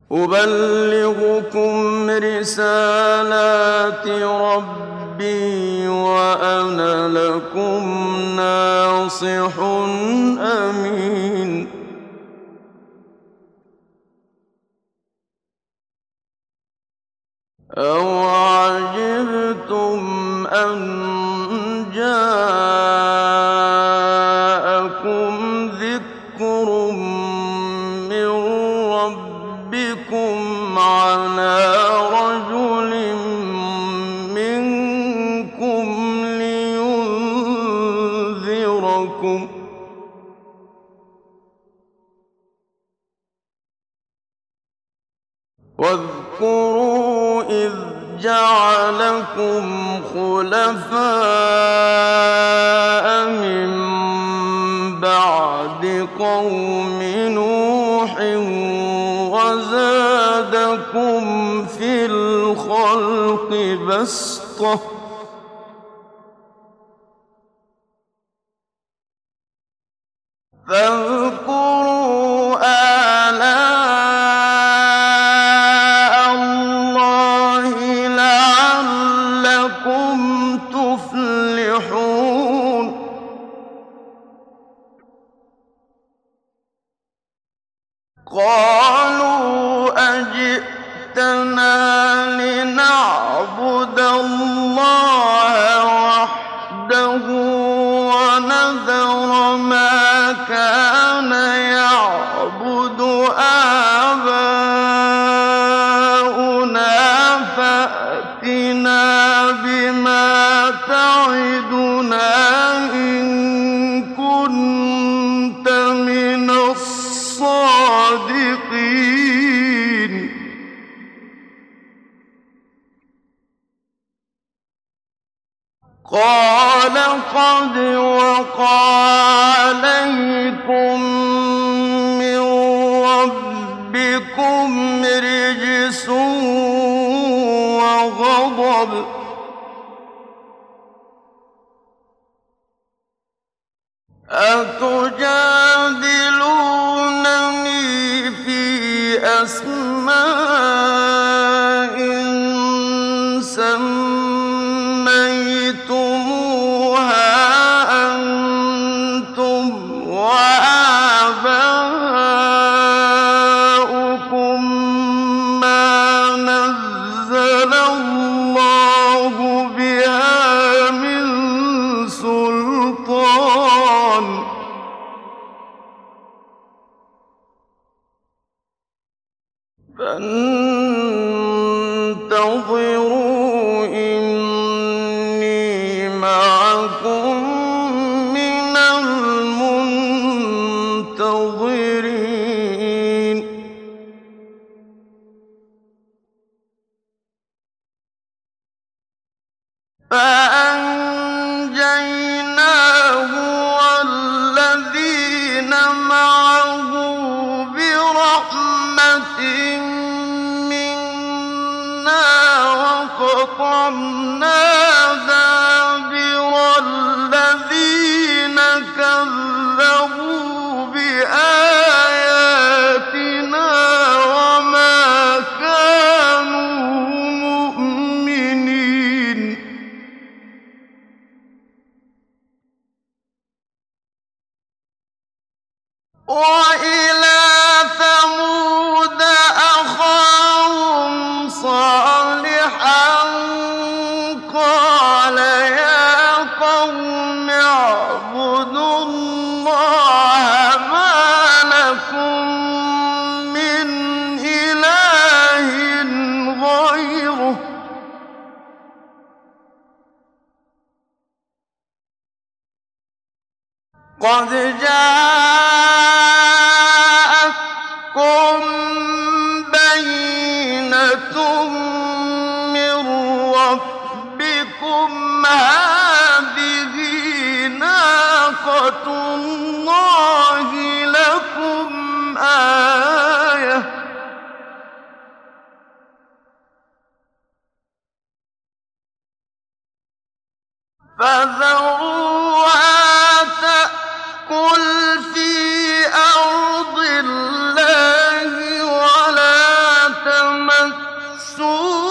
أبلغكم رسالات ربي وأنا لكم ناصح أمين. أَوَعَجِبْتُمْ أَن جَاءَكُمْ ذِكْرٌ مِّن رَّبِّكُمْ عَلَىٰ رَجُلٍ مِّنكُمْ لِيُنذِرَكُمْ ۚ واذكروا إذ جعلكم خلفاء من بعد قوم نوح وزادكم في الخلق بسطة. فاذكروا آلاء الله لعلكم تفلحون. قالوا أجئتنا لنعبد الله وحده ونذر ما كان يعبد آباؤنا فأتنا بما تعدنا إن كنت من الصادقين. قال قد وقع عليكم من ربكم رجس وغضب، أتجادلونني في أسماء سميتموها أنتم وآباؤكم ما نزل الله بها من سلطان، فانتظروا إني معكم من المنتظرين. فأنجيناه والذين معه برحمة منا وقطعنا دابر الذين كذبوا بآياتنا وما كانوا مؤمنين. وإلى ثمود أخاهم صالحا قال يا قوم اعبدوا الله ما لكم من إله غيره قد جاءتكم بينة من ربكم هذه ناقة الله لكم آية فذروها تأكل في أرض الله ولا سوء